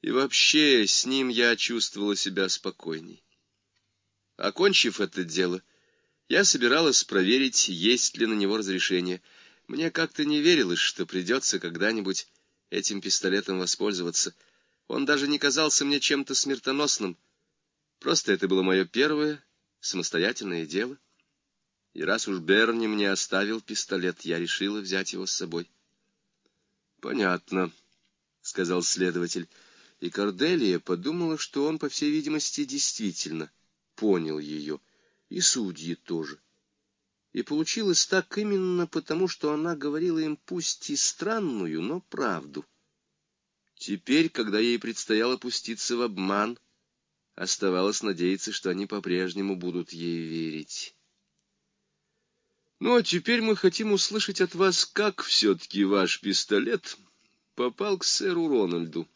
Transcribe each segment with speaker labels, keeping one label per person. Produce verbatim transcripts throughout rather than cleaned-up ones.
Speaker 1: И вообще, с ним я чувствовала себя спокойней. Окончив это дело, я собиралась проверить, есть ли на него разрешение. Мне как-то не верилось, что придется когда-нибудь этим пистолетом воспользоваться. Он даже не казался мне чем-то смертоносным. Просто это было мое первое самостоятельное дело. И раз уж Берни мне оставил пистолет, я решила взять его с собой. «Понятно», — сказал следователь. И Корделия подумала, что он, по всей видимости, действительно понял ее, и судьи тоже. И получилось так именно потому, что она говорила им пусть и странную, но правду. Теперь, когда ей предстояло пуститься в обман, оставалось надеяться, что они по-прежнему будут ей верить. «Ну, а теперь мы хотим услышать от вас, как все-таки ваш пистолет попал к сэру Рональду».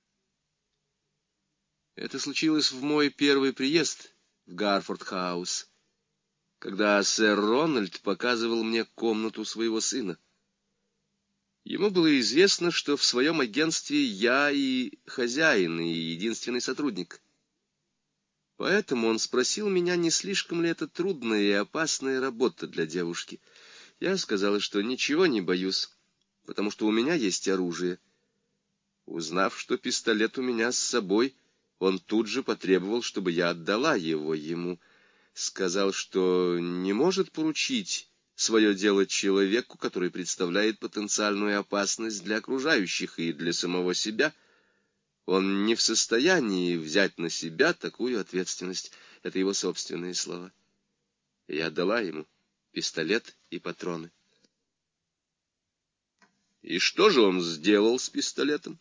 Speaker 1: Это случилось в мой первый приезд в Гарфорд-хаус, когда сэр Рональд показывал мне комнату своего сына. Ему было известно, что в своем агентстве я и хозяин, и единственный сотрудник. Поэтому он спросил меня, не слишком ли это трудная и опасная работа для девушки. Я сказала, что ничего не боюсь, потому что у меня есть оружие. Узнав, что пистолет у меня с собой, он тут же потребовал, чтобы я отдала его ему. Сказал, что не может поручить свое дело человеку, который представляет потенциальную опасность для окружающих и для самого себя. Он не в состоянии взять на себя такую ответственность. Это его собственные слова. Я отдала ему пистолет и патроны. И что же он сделал с пистолетом?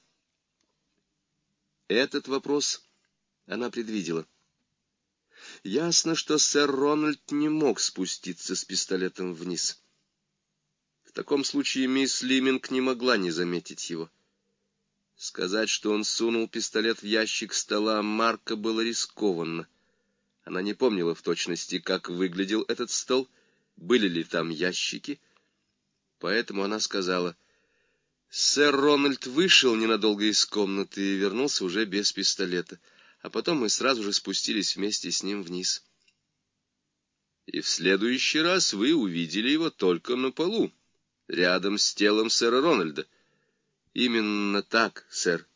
Speaker 1: Этот вопрос она предвидела. Ясно, что сэр Рональд не мог спуститься с пистолетом вниз. В таком случае мисс Лиминг не могла не заметить его. Сказать, что он сунул пистолет в ящик стола Марка, было рискованно. Она не помнила в точности, как выглядел этот стол, были ли там ящики. Поэтому она сказала: «Сэр Рональд вышел ненадолго из комнаты и вернулся уже без пистолета, а потом мы сразу же спустились вместе с ним вниз. И в следующий раз вы увидели его только на полу, рядом с телом сэра Рональда». «Именно так, сэр».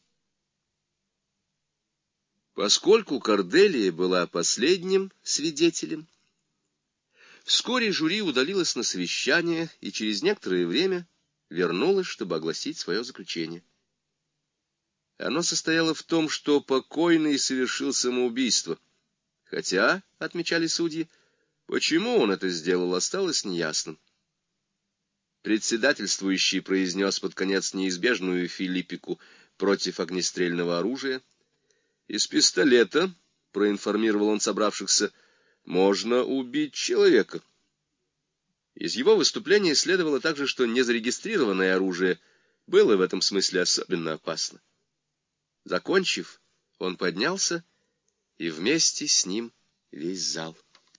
Speaker 1: Поскольку Корделия была последним свидетелем, вскоре жюри удалилось на совещание и через некоторое время вернулась, чтобы огласить свое заключение. Оно состояло в том, что покойный совершил самоубийство, хотя, отмечали судьи, почему он это сделал, осталось неясным. Председательствующий произнес под конец неизбежную филиппику против огнестрельного оружия. «Из пистолета, — проинформировал он собравшихся, — можно убить человека». Из его выступления следовало также, что незарегистрированное оружие было в этом смысле особенно опасно. Закончив, он поднялся, и вместе с ним весь зал.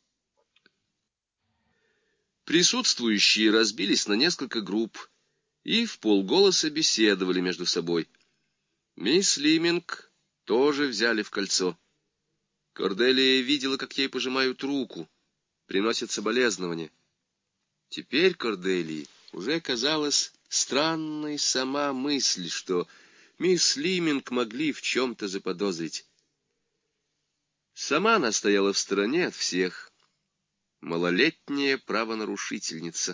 Speaker 1: Присутствующие разбились на несколько групп и вполголоса беседовали между собой. Мисс Лиминг тоже взяли в кольцо. Корделия видела, как ей пожимают руку, приносят соболезнования. Теперь Корделии уже казалась странной сама мысль, что мисс Лиминг могли в чем-то заподозрить. Сама она стояла в стороне от всех, малолетняя правонарушительница.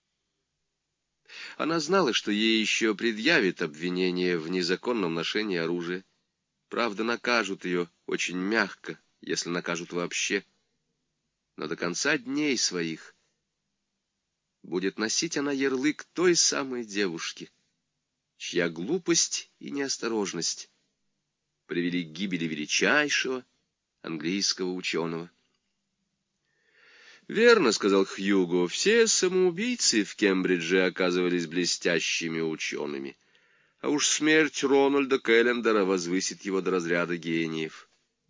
Speaker 1: Она знала, что ей еще предъявят обвинение в незаконном ношении оружия. Правда, накажут ее очень мягко, если накажут вообще. Но до конца дней своих будет носить она ярлык той самой девушки, чья глупость и неосторожность привели к гибели величайшего английского ученого. «Верно, — сказал Хьюго, — все самоубийцы в Кембридже оказывались блестящими учеными, а уж смерть Рональда Келлендера возвысит его до разряда гениев».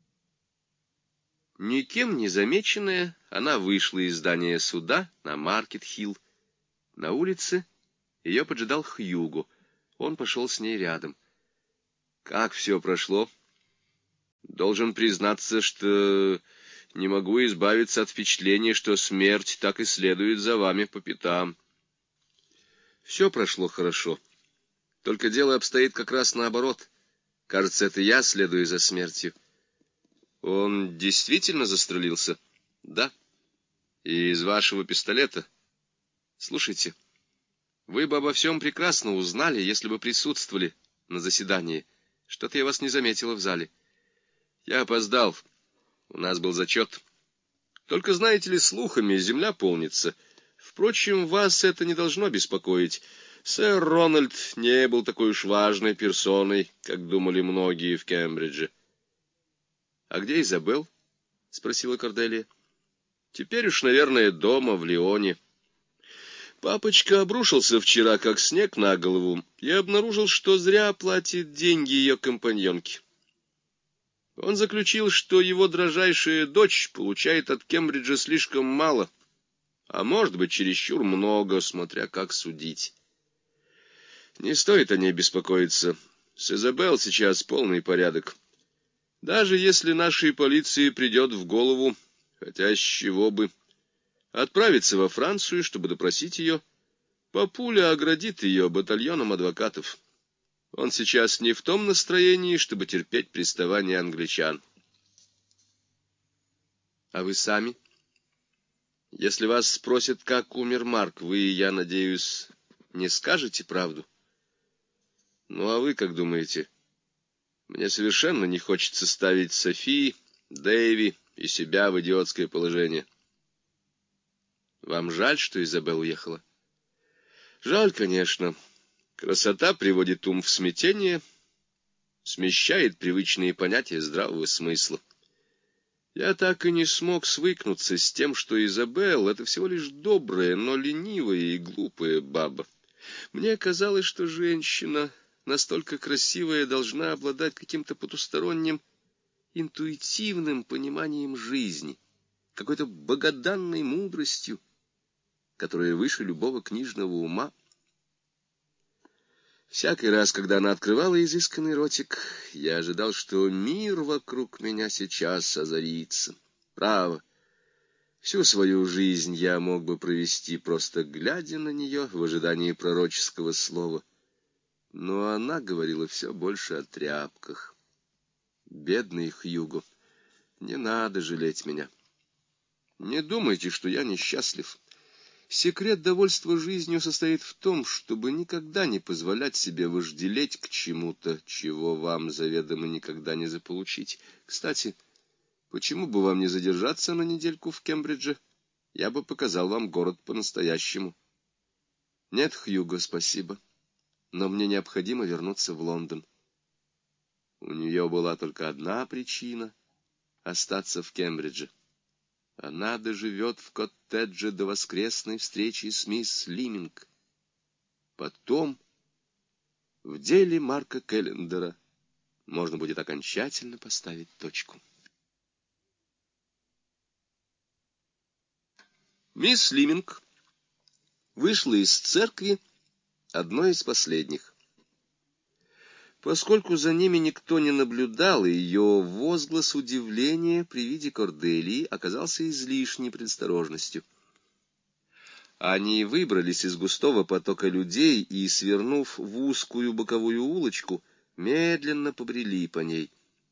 Speaker 1: Никем не замеченная, она вышла из здания суда на Маркет-Хилл. На улице ее поджидал Хьюго. Он пошел с ней рядом. Как все прошло? Должен признаться, что не могу избавиться от впечатления, что смерть так и следует за вами по пятам. Все прошло хорошо. Только дело обстоит как раз наоборот. Кажется, это я следую за смертью. Он действительно застрелился? Да. И из вашего пистолета? Слушайте, вы бы обо всем прекрасно узнали, если бы присутствовали на заседании. Что-то я вас не заметила в зале. Я опоздал. У нас был зачет. Только, знаете ли, слухами земля полнится. Впрочем, вас это не должно беспокоить. Сэр Рональд не был такой уж важной персоной, как думали многие в Кембридже. — А где Изабелл? — спросила Корделия. — Теперь уж, наверное, дома, в Лионе. Папочка обрушился вчера, как снег на голову, и обнаружил, что зря платит деньги ее компаньонке. Он заключил, что его дрожайшая дочь получает от Кембриджа слишком мало, а может быть, чересчур много, смотря как судить. Не стоит о ней беспокоиться. С Изабелл сейчас полный порядок. Даже если нашей полиции придет в голову, хотя с чего бы, отправиться во Францию, чтобы допросить ее, папуля оградит ее батальоном адвокатов. Он сейчас не в том настроении, чтобы терпеть приставания англичан. А вы сами? Если вас спросят, как умер Марк, вы, я надеюсь, не скажете правду? Ну, а вы как думаете? Мне совершенно не хочется ставить Софи, Дэйви и себя в идиотское положение. Вам жаль, что Изабелл уехала? Жаль, конечно. Красота приводит ум в смятение, смещает привычные понятия здравого смысла. Я так и не смог свыкнуться с тем, что Изабелл — это всего лишь добрая, но ленивая и глупая баба. Мне казалось, что женщина настолько красивая должна обладать каким-то потусторонним, интуитивным пониманием жизни, какой-то богоданной мудростью, которая выше любого книжного ума. Всякий раз, когда она открывала изысканный ротик, я ожидал, что мир вокруг меня сейчас озарится. Право, всю свою жизнь я мог бы провести, просто глядя на нее в ожидании пророческого слова. Но она говорила все больше о тряпках. Бедный Хьюго, не надо жалеть меня. Не думайте, что я несчастлив. Секрет довольства жизнью состоит в том, чтобы никогда не позволять себе вожделеть к чему-то, чего вам заведомо никогда не заполучить. Кстати, почему бы вам не задержаться на недельку в Кембридже? Я бы показал вам город по-настоящему. Нет, Хьюго, спасибо, но мне необходимо вернуться в Лондон. У нее была только одна причина — остаться в Кембридже. Она доживет в коттедже до воскресной встречи с мисс Лиминг. Потом в деле Марка Келлендера можно будет окончательно поставить точку. Мисс Лиминг вышла из церкви одной из последних. Поскольку за ними никто не наблюдал, ее возглас удивления при виде Корделии оказался излишней предосторожностью. Они выбрались из густого потока людей и, свернув в узкую боковую улочку, медленно побрели по ней.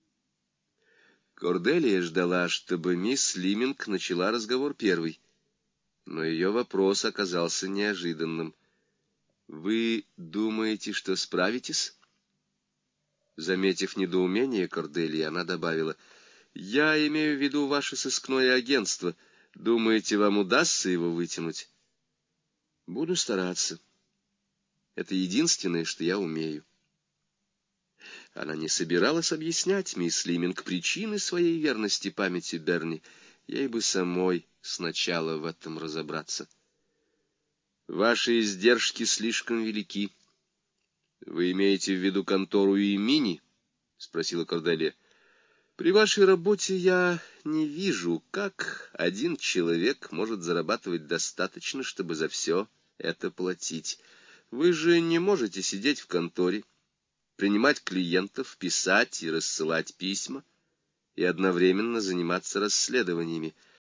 Speaker 1: Корделия ждала, чтобы мисс Лиминг начала разговор первой, но ее вопрос оказался неожиданным. «Вы думаете, что справитесь?» Заметив недоумение Корделии, она добавила: «Я имею в виду ваше сыскное агентство. Думаете, вам удастся его вытянуть?» «Буду стараться. Это единственное, что я умею». Она не собиралась объяснять мисс Лиминг причины своей верности памяти Берни. Ей бы самой сначала в этом разобраться. «Ваши издержки слишком велики. Вы имеете в виду контору Имини?» — спросила Корделия. «При вашей работе я не вижу, как один человек может зарабатывать достаточно, чтобы за все это платить. Вы же не можете сидеть в конторе, принимать клиентов, писать и рассылать письма и одновременно заниматься расследованиями.